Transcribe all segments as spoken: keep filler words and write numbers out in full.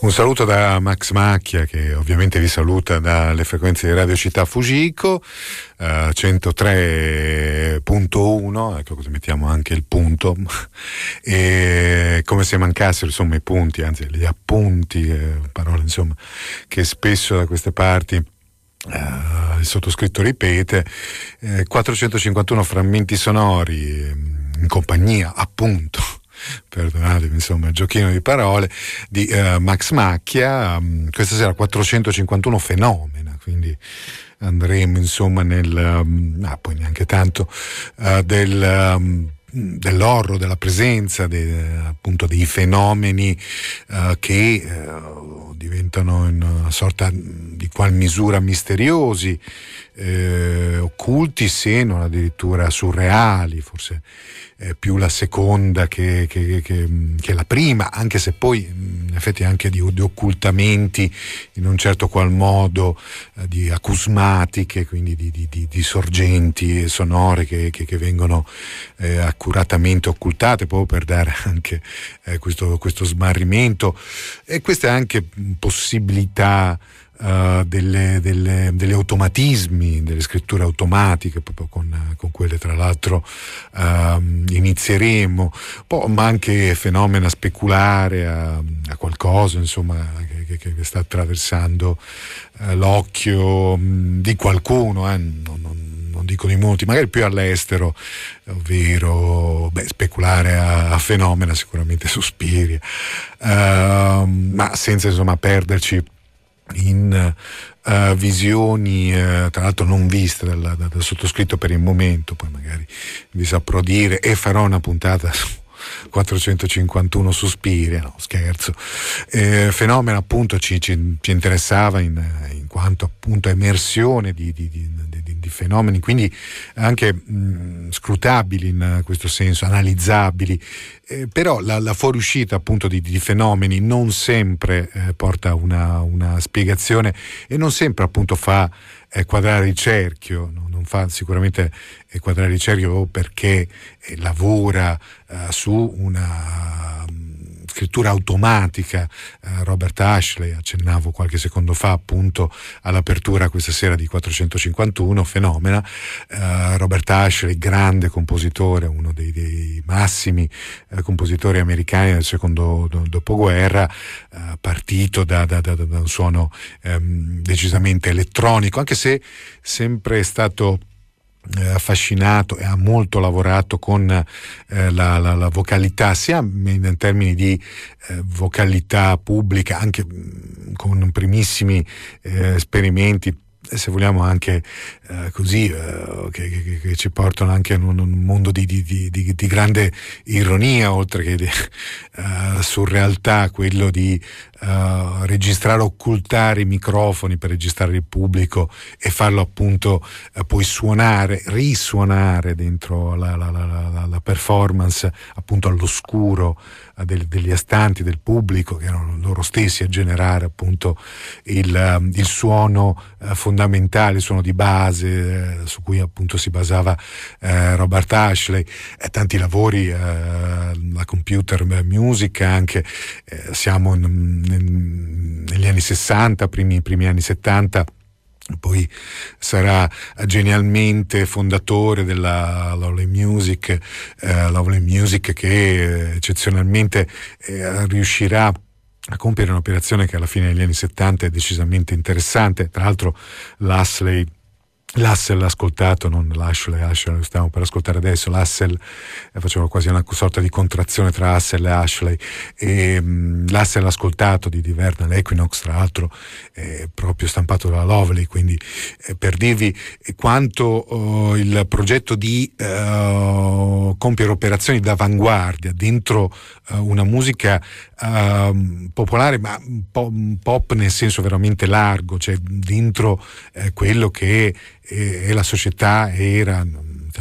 Un saluto da Max Macchia, che ovviamente vi saluta dalle frequenze di Radio Città Fujiko, uh, centotré virgola uno, ecco, così mettiamo anche il punto, e come se mancassero insomma i punti, anzi gli appunti, eh, parole insomma che spesso da queste parti Uh, il sottoscritto ripete, eh, quattrocentocinquantuno frammenti sonori in compagnia, appunto, perdonatemi insomma il giochino di parole, di uh, Max Macchia. Um, questa sera quattrocentocinquantuno fenomena, quindi andremo insomma nel um, ah, poi neanche tanto uh, del um, dell'horror, della presenza de, appunto dei fenomeni uh, che uh, diventano in una sorta di qual misura misteriosi, eh, occulti, se non addirittura surreali, forse eh, più la seconda che, che, che, che la prima, anche se poi in effetti anche di, di occultamenti in un certo qual modo, eh, di acusmatiche, quindi di, di, di, di sorgenti sonore che, che, che vengono eh, accuratamente occultate proprio per dare anche eh, questo, questo smarrimento e queste anche possibilità Uh, delle, delle, delle automatismi, delle scritture automatiche, proprio con, con quelle tra l'altro uh, inizieremo, poi, ma anche fenomena speculare a, a qualcosa insomma che, che, che sta attraversando uh, l'occhio mh, di qualcuno, eh, non, non, non dico di molti, magari più all'estero, ovvero beh, speculare a, a fenomena sicuramente sospiri, uh, ma senza insomma perderci in uh, visioni uh, tra l'altro non viste dal, dal, dal sottoscritto per il momento. Poi magari vi saprò dire e farò una puntata su quattrocentocinquantuno sospiri, no scherzo. Eh, fenomeno appunto ci, ci, ci interessava in, in quanto appunto emersione di, di, di, di, di fenomeni, quindi anche mh, scrutabili in questo senso, analizzabili, eh, però la, la fuoriuscita appunto di, di fenomeni non sempre eh, porta una, una spiegazione e non sempre appunto fa eh, quadrare il cerchio, no? Non fa sicuramente eh, quadrare il cerchio perché eh, lavora eh, su una um, scrittura automatica. eh, Robert Ashley, accennavo qualche secondo fa appunto all'apertura questa sera di quattrocentocinquantuno fenomena. eh, Robert Ashley, grande compositore, uno dei, dei massimi eh, compositori americani del secondo do, dopoguerra, eh, partito da, da, da, da un suono ehm, decisamente elettronico, anche se sempre è stato eh, affascinato e ha molto lavorato con eh, la, la, la vocalità, sia in termini di eh, vocalità pubblica, anche mh, con primissimi eh, esperimenti, se vogliamo anche eh, così eh, che, che, che ci portano anche in un, un mondo di, di, di, di grande ironia, oltre che di uh, surrealtà, quello di uh, registrare, occultare i microfoni per registrare il pubblico e farlo appunto uh, poi suonare, risuonare dentro la, la, la, la, la performance appunto all'oscuro uh, del, degli astanti del pubblico, che erano loro stessi a generare appunto il, uh, il suono uh, fondamentale, il suono di base eh, su cui appunto si basava eh, Robert Ashley, e tanti lavori, eh, la computer music anche, eh, siamo in, in, negli anni sessanta, primi, primi anni settanta. Poi sarà genialmente fondatore della Lovely Music, eh, Lovely Music che eccezionalmente eh, riuscirà a compiere un'operazione che alla fine degli anni settanta è decisamente interessante. Tra l'altro l'Ashley L'Hassel ascoltato, non l'Ashley, Ashley, lo stiamo per ascoltare adesso. L'Hassel, eh, facevo quasi una sorta di contrazione tra Hassel e Ashley, e mh, l'Hassel ascoltato di, di Vernal Equinox, tra l'altro eh, proprio stampato dalla Lovely, quindi eh, per dirvi quanto oh, il progetto di uh, compiere operazioni d'avanguardia dentro uh, una musica uh, popolare, ma po- pop nel senso veramente largo, cioè dentro eh, quello che e la società era, diciamo,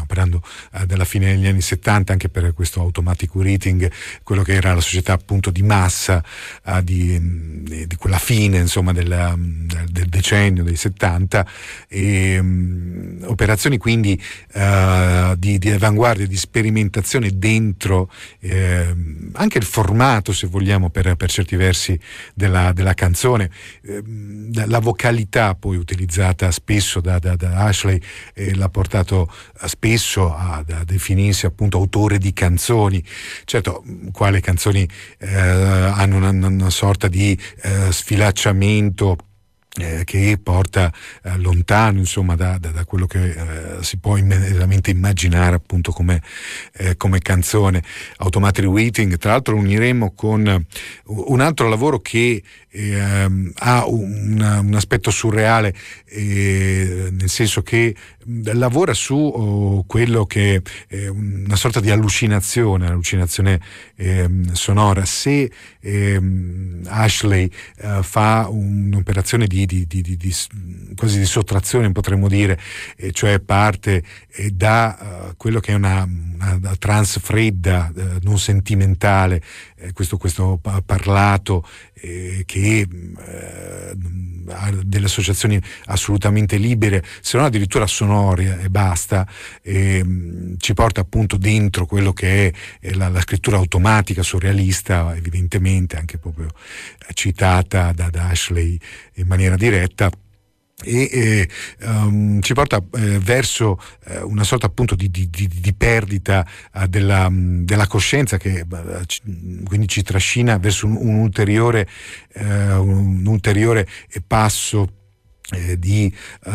stiamo parlando eh, della fine degli anni settanta, anche per questo automatic reading, quello che era la società appunto di massa eh, di, di quella fine insomma del, del decennio dei settanta, e um, operazioni quindi uh, di, di avanguardia, di sperimentazione dentro eh, anche il formato, se vogliamo, per, per certi versi della, della canzone, eh, la vocalità poi utilizzata spesso da, da, da Ashley eh, l'ha portato spesso a, a definirsi appunto autore di canzoni. Certo, quale canzoni eh, hanno una, una sorta di eh, sfilacciamento Eh, che porta eh, lontano insomma da, da, da quello che eh, si può immediatamente immaginare appunto come, eh, come canzone. Automatic Waiting, tra l'altro, lo uniremo con un altro lavoro che eh, ha un, un aspetto surreale, eh, nel senso che lavora su oh, quello che è una sorta di allucinazione, allucinazione eh, sonora. Se eh, Ashley eh, fa un'operazione di Di, di, di, di, quasi di sottrazione, potremmo dire, e cioè parte eh, da uh, quello che è una, una, una trance fredda, eh, non sentimentale, eh, questo, questo parlato eh, che eh, ha delle associazioni assolutamente libere, se non addirittura sonore e basta, eh, ci porta appunto dentro quello che è, è la, la scrittura automatica surrealista, evidentemente anche proprio eh, citata da, da Ashley in maniera diretta, e eh, um, ci porta eh, verso eh, una sorta appunto di, di, di, di perdita eh, della, della coscienza, che eh, ci, quindi ci trascina verso un, un ulteriore eh, un ulteriore passo Eh, di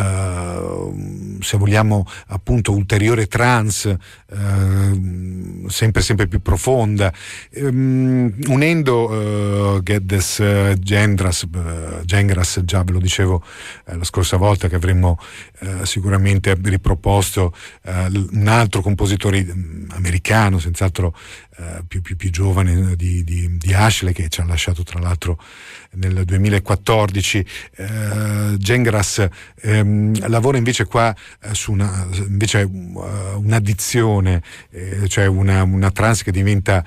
uh, se vogliamo appunto ulteriore trance, uh, sempre sempre più profonda, um, unendo uh, Geddes uh, Gengras, uh, Gengras, già ve lo dicevo uh, la scorsa volta che avremmo uh, sicuramente riproposto uh, un altro compositore um, americano, senz'altro uh, più, più, più giovane di, di, di Ashley, che ci ha lasciato tra l'altro nel duemilaquattordici. uh, Gengras ehm, lavora invece qua eh, su una, invece, uh, un'addizione, eh, cioè una, una trance che diventa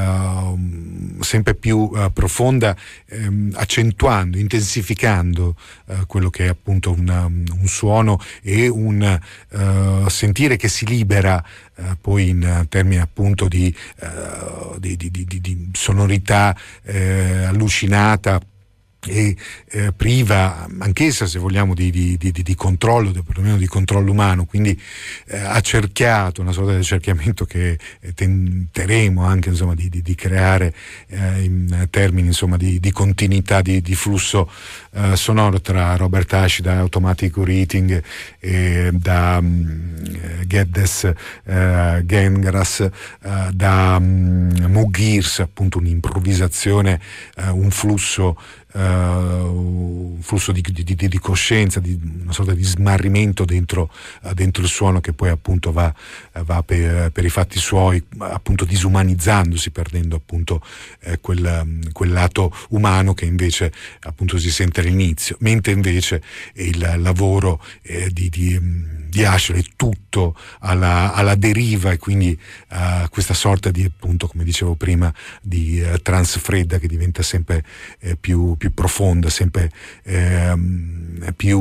uh, sempre più uh, profonda, ehm, accentuando, intensificando uh, quello che è appunto una, un suono e un uh, sentire che si libera uh, poi in termini appunto di, uh, di, di, di, di sonorità eh, allucinata e eh, priva anch'essa, se vogliamo, di, di, di, di controllo, perlomeno di controllo umano. Quindi eh, ha cerchiato una sorta di accerchiamento che eh, tenteremo anche insomma di, di, di creare eh, in termini insomma di, di continuità, di, di flusso eh, sonoro tra Robert Ashe da Automatic Reading e da um, Geddes uh, Gengras, uh, da um, Moog Gears, appunto un'improvvisazione, uh, un flusso Uh, un flusso di, di, di, di coscienza, di una sorta di smarrimento dentro, uh, dentro il suono, che poi appunto va, uh, va per, per i fatti suoi, appunto disumanizzandosi, perdendo appunto eh, quel, quel lato umano che invece appunto si sente all'inizio, mentre invece il lavoro eh, di, di, di Ashley è tutto alla, alla deriva, e quindi uh, questa sorta di, appunto, come dicevo prima, di uh, trance fredda che diventa sempre eh, più, più profonda, sempre ehm, più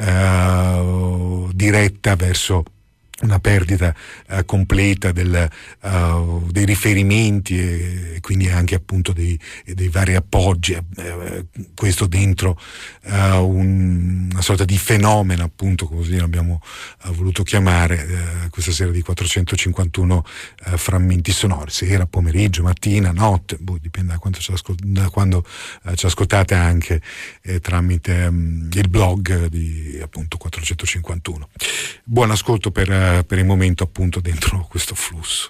eh, diretta verso una perdita uh, completa del, uh, dei riferimenti, e quindi anche appunto dei, dei vari appoggi, eh, questo dentro uh, un, una sorta di fenomeno, appunto, così l'abbiamo uh, voluto chiamare uh, questa sera di quattrocentocinquantuno uh, frammenti sonori, sera, pomeriggio, mattina, notte, boh, dipende da, quanto ci ascol- da quando uh, ci ascoltate, anche eh, tramite um, il blog di appunto quattrocentocinquantuno. Buon ascolto per per il momento, appunto, dentro questo flusso.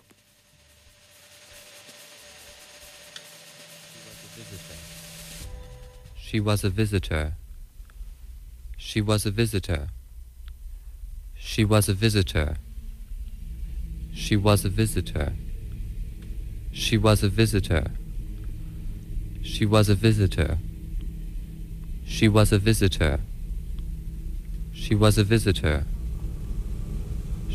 She was a visitor. She was a visitor. She was a visitor. She was a visitor. She was a visitor. She was a visitor. She was a visitor. She was a visitor.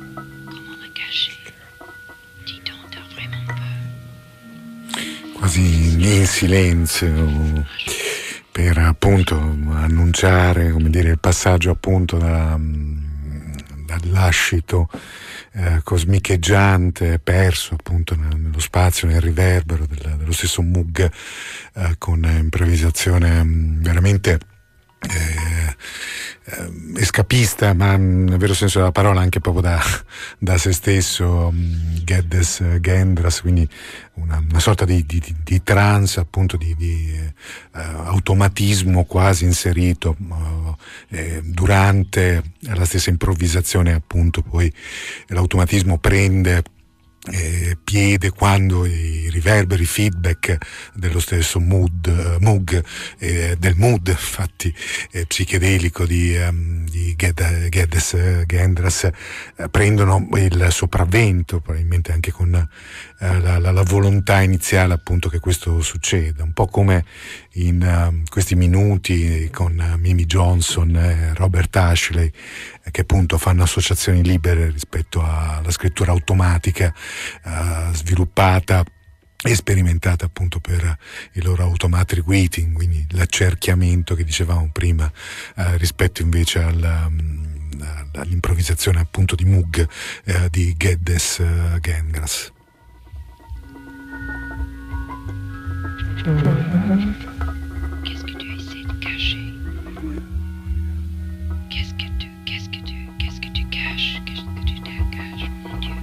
Quasi in silenzio, per appunto annunciare, come dire, il passaggio appunto da, dall'ascito eh, cosmicheggiante perso appunto nello spazio, nel riverbero del, dello stesso Moog, eh, con improvvisazione veramente eh, eh, escapista, ma nel vero senso della parola anche proprio da, da se stesso, um, Geddes Gendras, quindi una, una sorta di, di, di trance, appunto di, di uh, automatismo quasi inserito uh, eh, durante la stessa improvvisazione, appunto poi l'automatismo prende Eh, piede quando i riverberi, feedback dello stesso mood, uh, Moog, eh, del mood infatti eh, psichedelico di, um, di Geddes uh, Gendras uh, prendono il sopravvento, probabilmente anche con uh, la, la, la volontà iniziale appunto che questo succeda, un po' come in uh, questi minuti con uh, Mimi Johnson e Robert Ashley, eh, che appunto fanno associazioni libere rispetto alla scrittura automatica uh, sviluppata e sperimentata appunto per il loro automatic waiting, quindi l'accerchiamento che dicevamo prima, uh, rispetto invece al, um, all'improvvisazione appunto di Moog, uh, di Geddes uh, Gendras. Qu'est-ce que tu essaies de cacher? Qu'est-ce que tu, qu'est-ce que tu, qu'est-ce que tu caches? Qu'est-ce que tu caches, mon Dieu?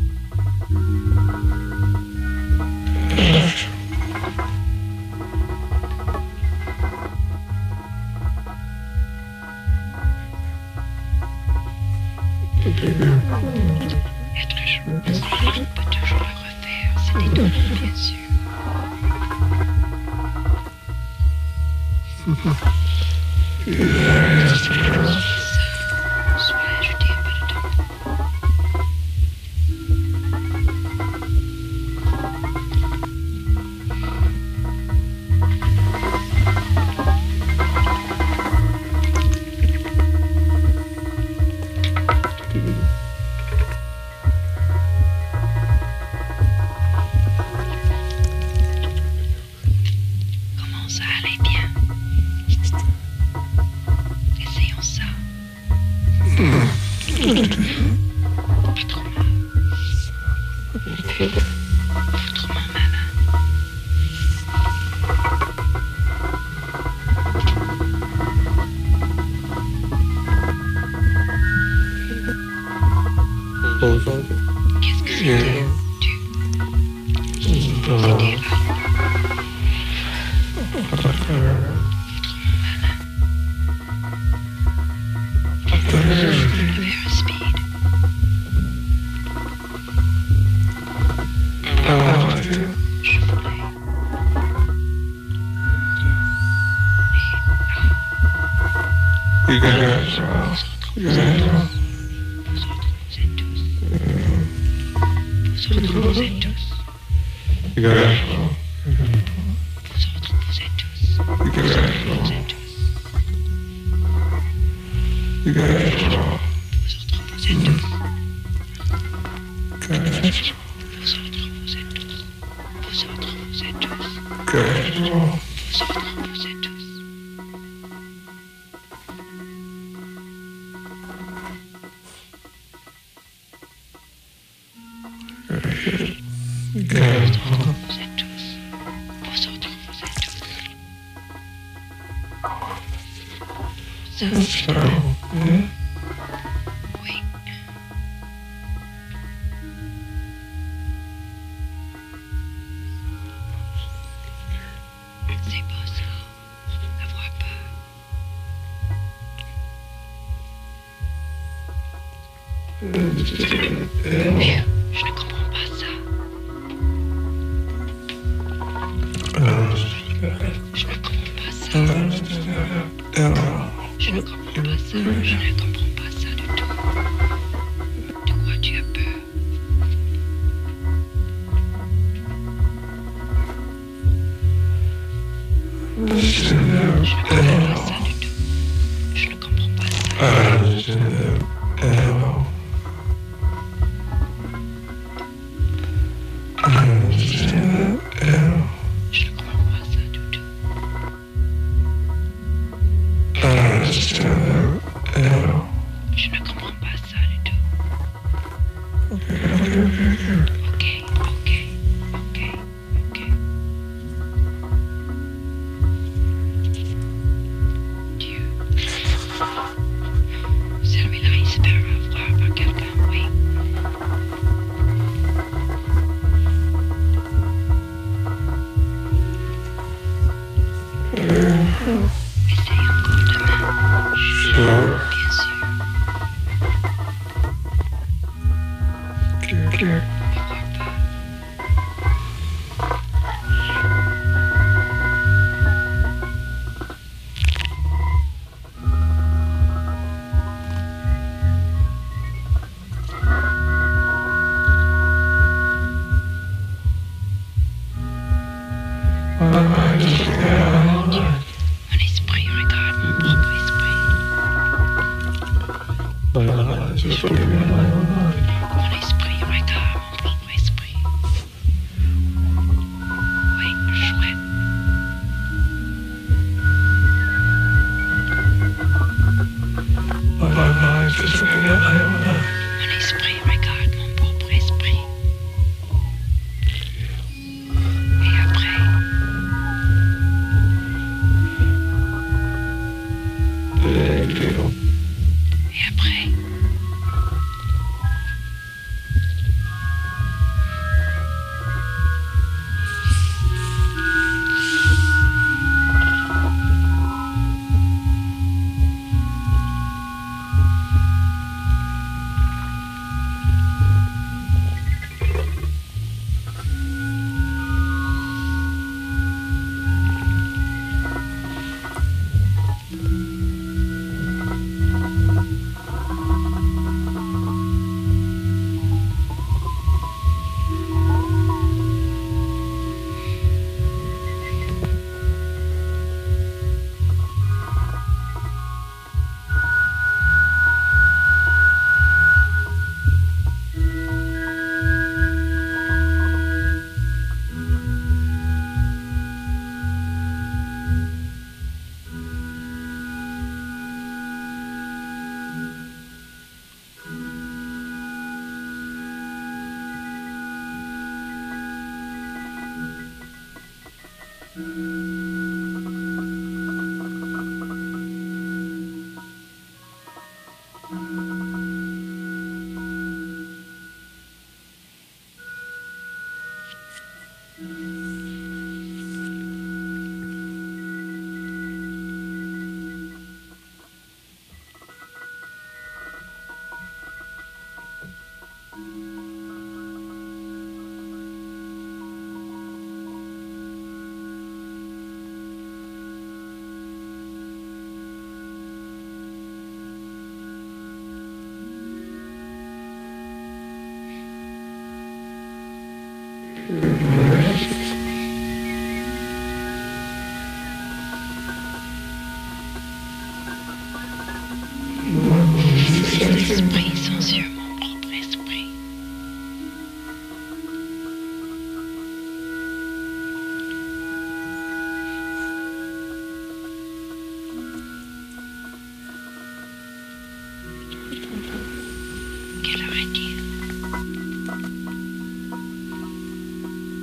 Être journaliste, on peut toujours le refaire, c'est étonnant, bien sûr. Comment ça allait bien? Essayons ça. Pas trop mal. Foutrement malin. Qu'est-ce que c'était? Tu. C'était là. Very speed. Je voulais. You guys Vous êtes tous. Vous autres, vous êtes tous. You guys Vous autres, vous êtes tous. You Vous guys autres, vous êtes tous. You guys Vous autres, vous êtes tous. guys Vous autres, vous êtes tous. Vous autres, vous êtes tous. guys Vous autres, vous êtes tous. guys Vous êtes tous. Vous autres, vous êtes tous. Ça, So yeah. oui. C'est pas ça. Avoir peur. Mais je ne comprends pas ça. Je ne comprends pas ça. Je ne comprends pas ça. Je ne comprends pas ça du tout. De quoi tu as peur? Je ne comprends pas ça du tout. Je ne comprends pas ça. Okay, okay, okay, okay. Dieu. Celui-là, il se fait avoir par quelqu'un, oui. Essaye encore demain. Chut, bien sûr. Okay. Avoir peur. My mind is there all night. Mon esprit regarde mon propre esprit. My eyes are looking at my own mind. Mon esprit regarde mon propre esprit. Oui, chouette. My mind is looking at my own mind. Mon esprit regarde mon propre esprit. Et après, They feel et après, ces esprits sont sur mon propre esprit. Quelle heure est-il?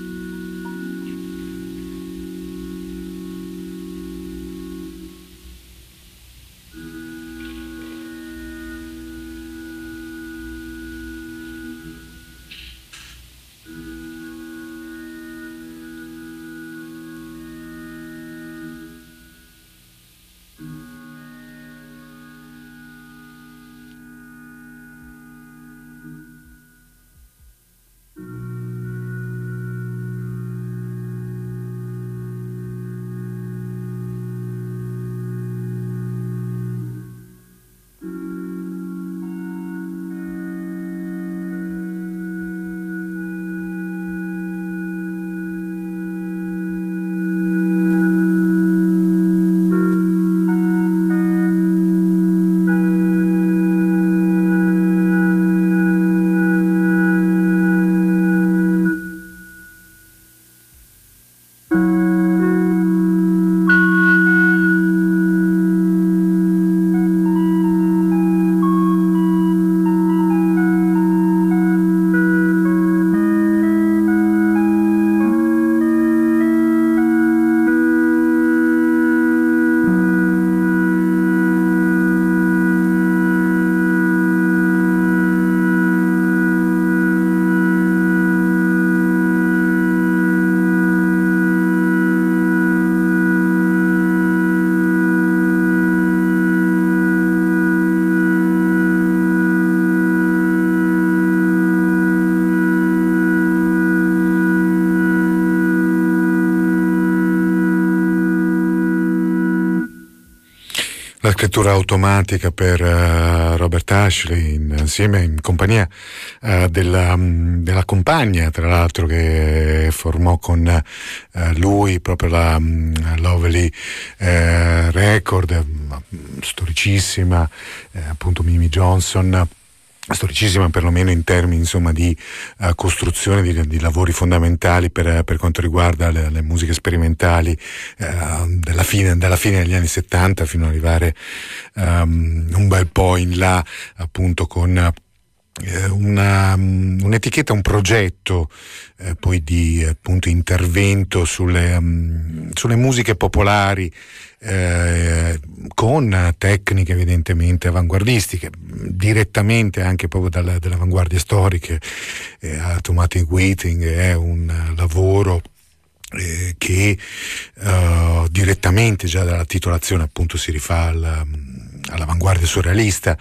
scrittura automatica per uh, Robert Ashley, in, insieme in compagnia uh, della, um, della compagna, tra l'altro, che formò con uh, lui proprio la um, Lovely uh, Record, storicissima, uh, appunto Mimi Johnson, storicissima perlomeno in termini, insomma, di uh, costruzione di, di lavori fondamentali per, per quanto riguarda le, le musiche sperimentali uh, della, fine, dalla fine degli anni settanta fino ad arrivare um, un bel po' in là, appunto, con uh, una, um, un'etichetta, un progetto uh, poi di appunto intervento sulle, um, sulle musiche popolari, Eh, con tecniche evidentemente avanguardistiche, direttamente anche proprio dalle, dalle avanguardie storiche. eh, Automatic Waiting è un lavoro eh, che eh, direttamente, già dalla titolazione, appunto, si rifà alla, all'avanguardia surrealista,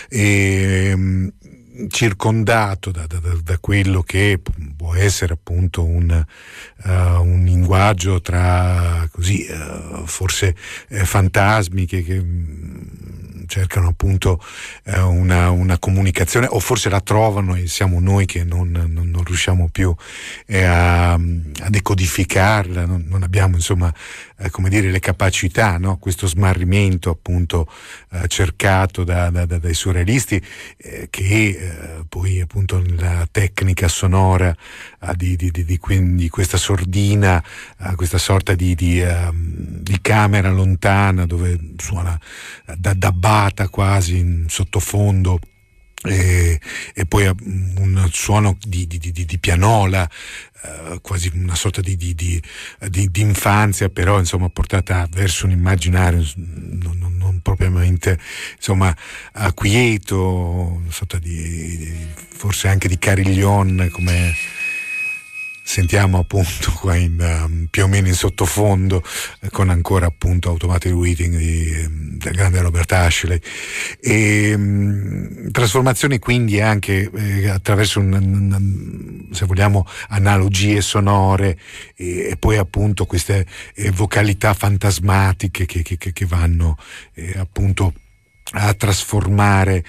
e circondato da, da, da quello che può essere appunto un, uh, un linguaggio tra così uh, forse eh, fantasmi che, che mh, cercano appunto uh, una, una comunicazione, o forse la trovano e siamo noi che non, non, non riusciamo più eh, a, a decodificarla, non, non abbiamo, insomma, eh, come dire, le capacità, no? Questo smarrimento appunto eh, cercato da, da, da, dai surrealisti, eh, che eh, poi appunto nella tecnica sonora eh, di, di, di, di, di questa sordina, eh, questa sorta di, di, uh, di camera lontana dove suona uh, da, da bata quasi in sottofondo. E, e poi un suono di, di, di, di pianola, eh, quasi una sorta di, di, di, di, di infanzia, però insomma portata verso un immaginario non, non, non propriamente, insomma, quieto, una sorta di, di forse anche di carillon, come sentiamo appunto qua in, um, più o meno in sottofondo, eh, con ancora appunto Automatic Waiting di, del grande Robert Ashley, e um, trasformazioni quindi anche eh, attraverso un, un, se vogliamo, analogie sonore, e, e poi appunto queste eh, vocalità fantasmatiche che, che, che vanno eh, appunto a trasformare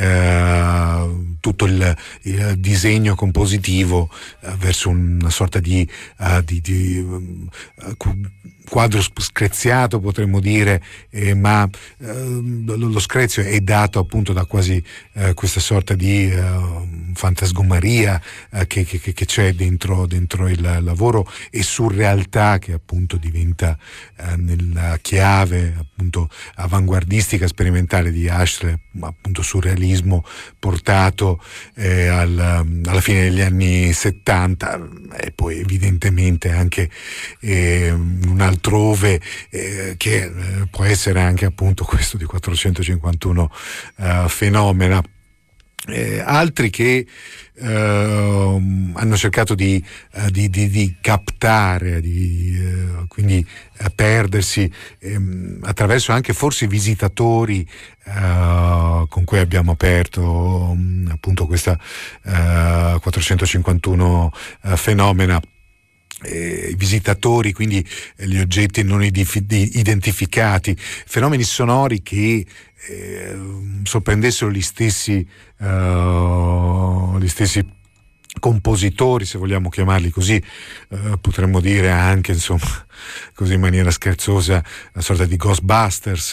eh, tutto il, il disegno compositivo eh, verso una sorta di, uh, di, di uh, quadro screziato, potremmo dire, eh, ma uh, lo, lo screzio è dato appunto da quasi uh, questa sorta di uh, fantasgomaria uh, che, che, che c'è dentro, dentro il lavoro, e surrealtà che appunto diventa uh, nella chiave appunto avanguardistica sperimentale di Ashley, appunto surrealismo portato eh, al, alla fine degli anni settanta, e poi evidentemente anche eh, un altrove eh, che eh, può essere anche appunto questo di quattrocentocinquantuno eh, Phenomena. Eh, altri che eh, hanno cercato di, uh, di, di, di captare, di, uh, quindi uh, perdersi ehm, attraverso anche forse i visitatori uh, con cui abbiamo aperto um, appunto questa uh, quattrocentocinquantuno uh, Phenomena. Eh, i visitatori, quindi eh, gli oggetti non idif- identificati, fenomeni sonori che eh, sorprendessero gli stessi uh, gli stessi compositori, se vogliamo chiamarli così, uh, potremmo dire anche, insomma, così in maniera scherzosa, una sorta di Ghostbusters,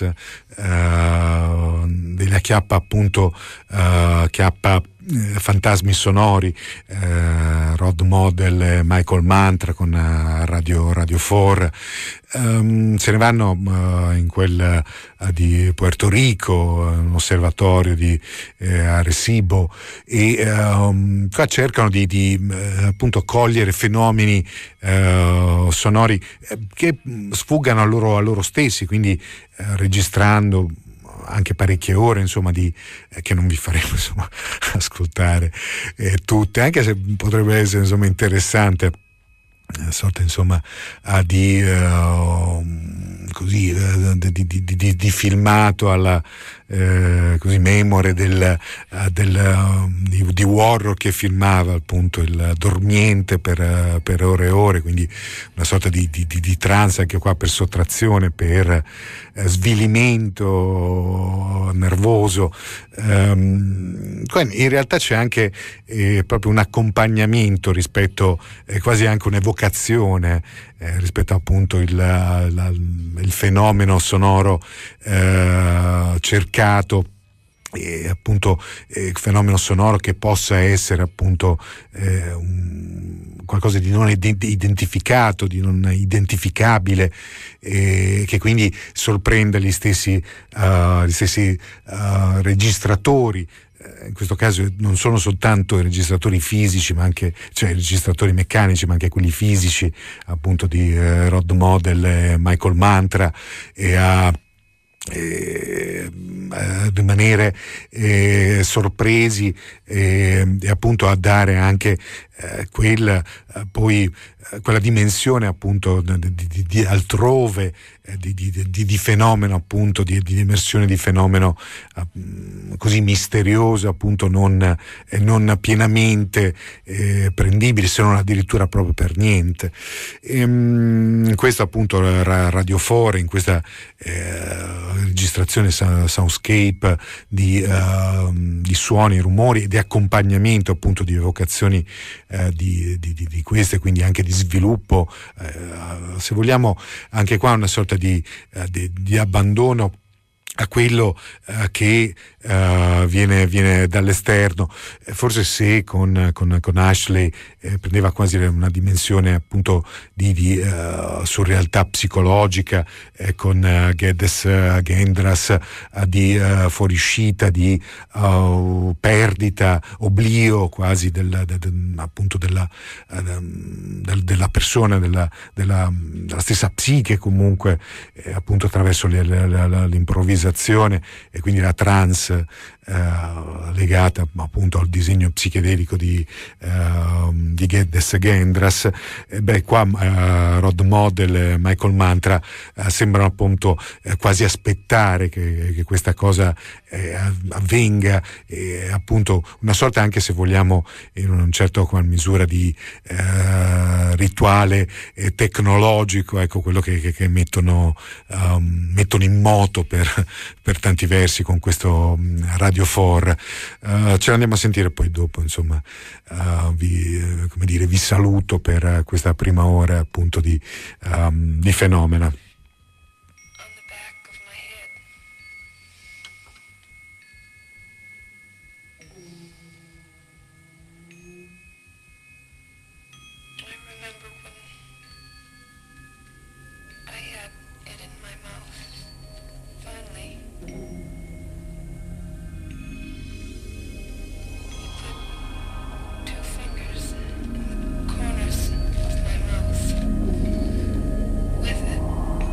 uh, della chiappa appunto uh, chiappa eh, fantasmi sonori, eh, Rod Model e Michael Mantra con uh, Radio Radio quattro. Um, se ne vanno uh, in quel uh, di Puerto Rico, un osservatorio di eh, Arecibo, e um, qua cercano di, di uh, appunto cogliere fenomeni uh, sonori eh, che sfuggano a loro, a loro stessi, quindi uh, registrando anche parecchie ore, insomma, di eh, che non vi faremo, insomma, ascoltare eh, tutte, anche se potrebbe essere, insomma, interessante, una sorta, insomma, uh, di uh, così uh, di, di, di, di filmato alla eh, così memore del, uh, del, uh, di, di Warhol, che filmava appunto il dormiente per, uh, per ore e ore, quindi una sorta di, di, di, di trance anche qua, per sottrazione, per uh, svilimento nervoso. Um, in realtà c'è anche eh, proprio un accompagnamento rispetto, eh, quasi anche un'evocazione eh, rispetto appunto il, la, il fenomeno sonoro eh, cercato, e appunto eh, fenomeno sonoro che possa essere appunto eh, un, qualcosa di non identificato, di non identificabile, eh, che quindi sorprende gli stessi, uh, gli stessi uh, registratori. In questo caso non sono soltanto i registratori fisici, ma anche, cioè i registratori meccanici, ma anche quelli fisici, appunto di eh, Rod Model e Michael Mantra, e a Eh, eh, rimanere eh, sorpresi eh, e appunto a dare anche eh, quel, eh, poi eh, quella dimensione appunto di, di, di altrove, eh, di, di, di, di fenomeno, appunto di, di immersione di fenomeno eh, così misterioso, appunto non, eh, non pienamente eh, prendibile, se non addirittura proprio per niente. E, mh, questo appunto Radio Fore, in questa eh, registrazione soundscape di, uh, di suoni, rumori e di accompagnamento, appunto di evocazioni uh, di, di, di queste, quindi anche di sviluppo, uh, se vogliamo anche qua una sorta di, uh, di, di abbandono a quello uh, che uh, viene, viene dall'esterno. Eh, forse se con, con, con Ashley eh, prendeva quasi una dimensione appunto di, di uh, surrealtà psicologica, eh, con uh, Geddes uh, Gendras, uh, di uh, fuoriuscita, di uh, perdita, oblio quasi del, de, de, appunto della, uh, del, della persona, della, della, della stessa psiche comunque, eh, appunto attraverso le, le, le, l'improvvisazione e quindi la trance eh, legata appunto al disegno psichedelico di, eh, di Geddes Gendras. E beh, qua eh, Rod Model e Michael Mantra eh, sembrano appunto eh, quasi aspettare che, che questa cosa eh, avvenga, e appunto una sorta, anche se vogliamo in un certo qual misura, di eh, rituale eh, tecnologico, ecco, quello che, che, che mettono, um, mettono in moto per, per tanti versi con questo um, Radio Four. Uh, ce l'andiamo a sentire poi dopo, insomma. Uh, vi, uh, come dire, vi saluto per uh, questa prima ora appunto di, um, di Fenomena. Corners of my mouth with it.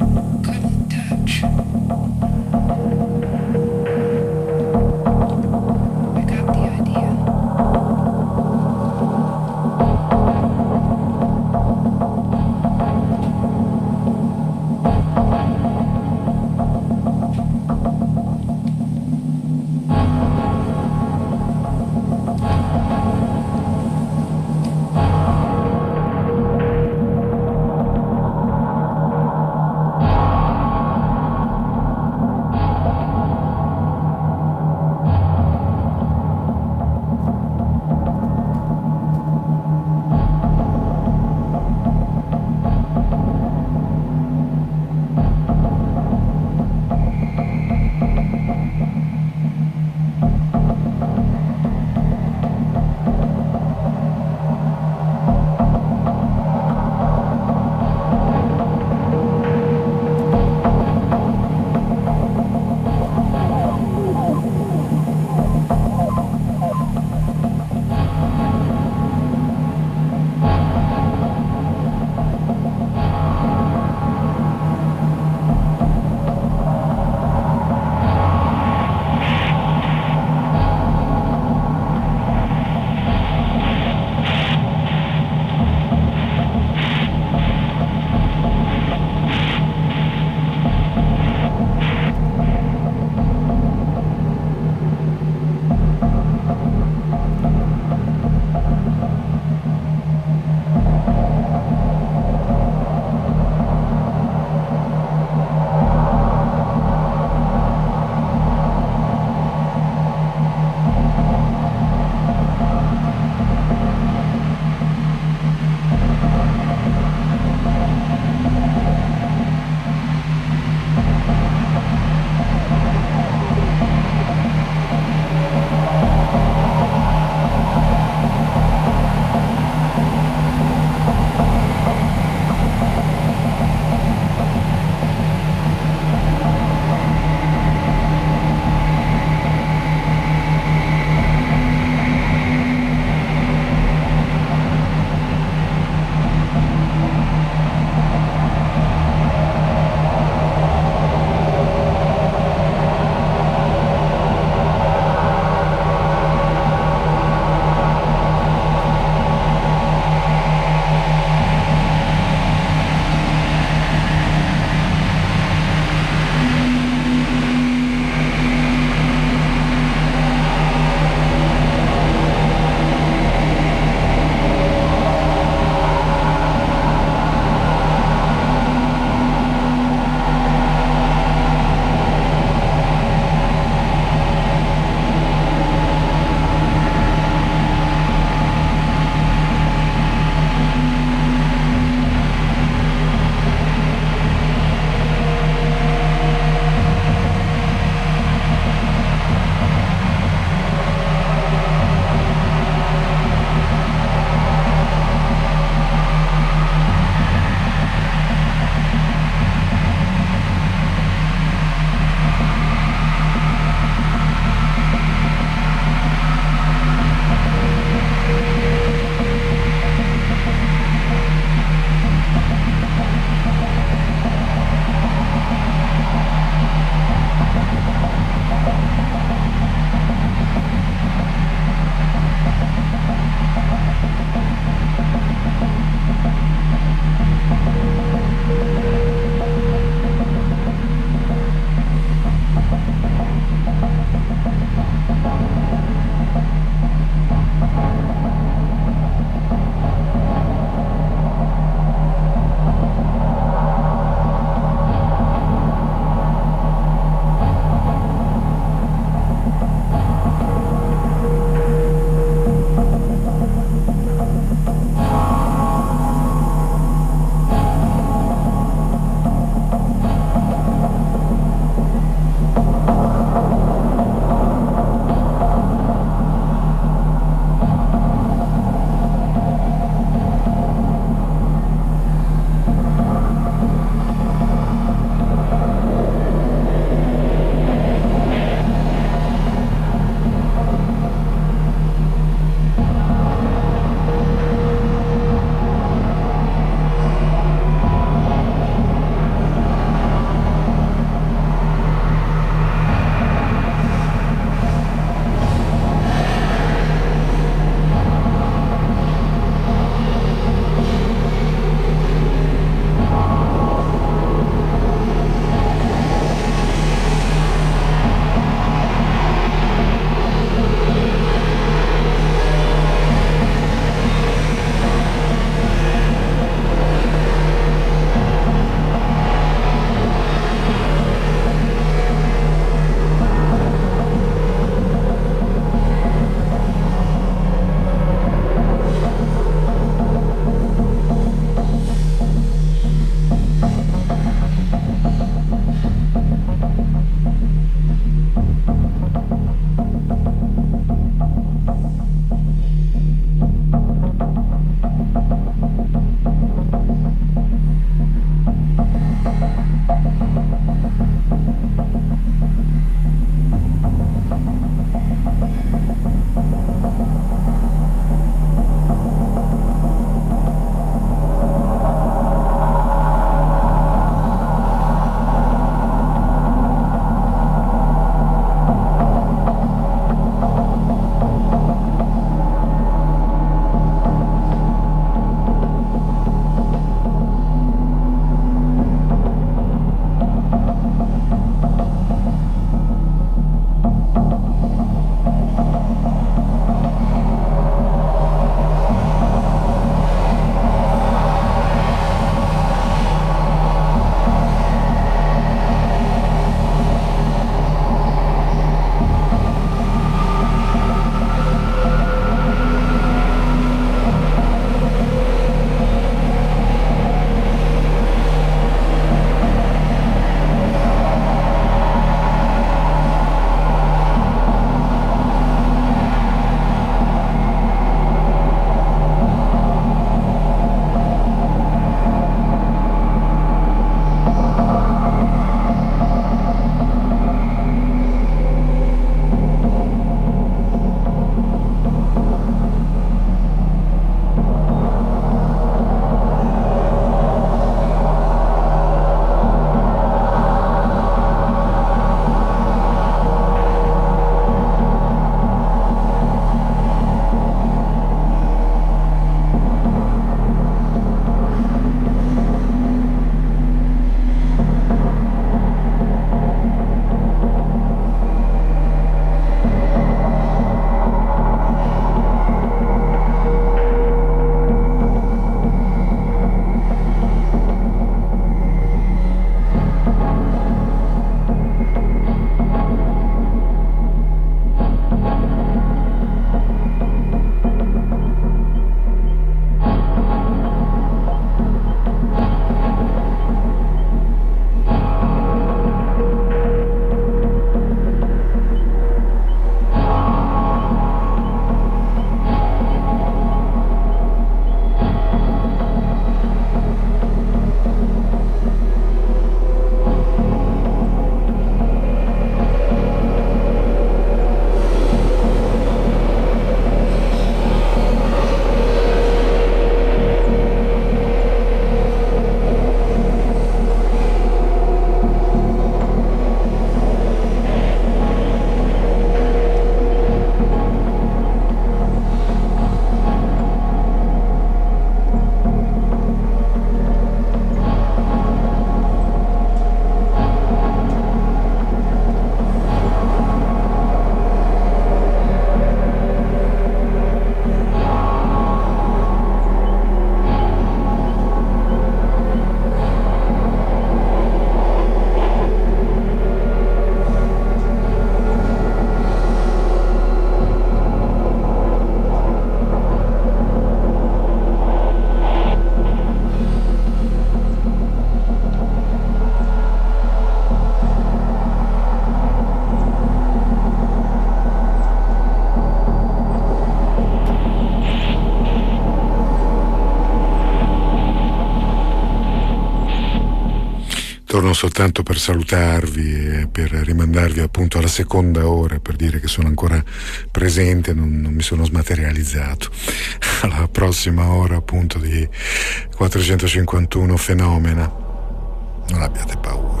Torno soltanto per salutarvi e per rimandarvi appunto alla seconda ora, per dire che sono ancora presente, non, non mi sono smaterializzato. Alla prossima ora appunto di quattrocentocinquantuno Fenomena. Non abbiate paura.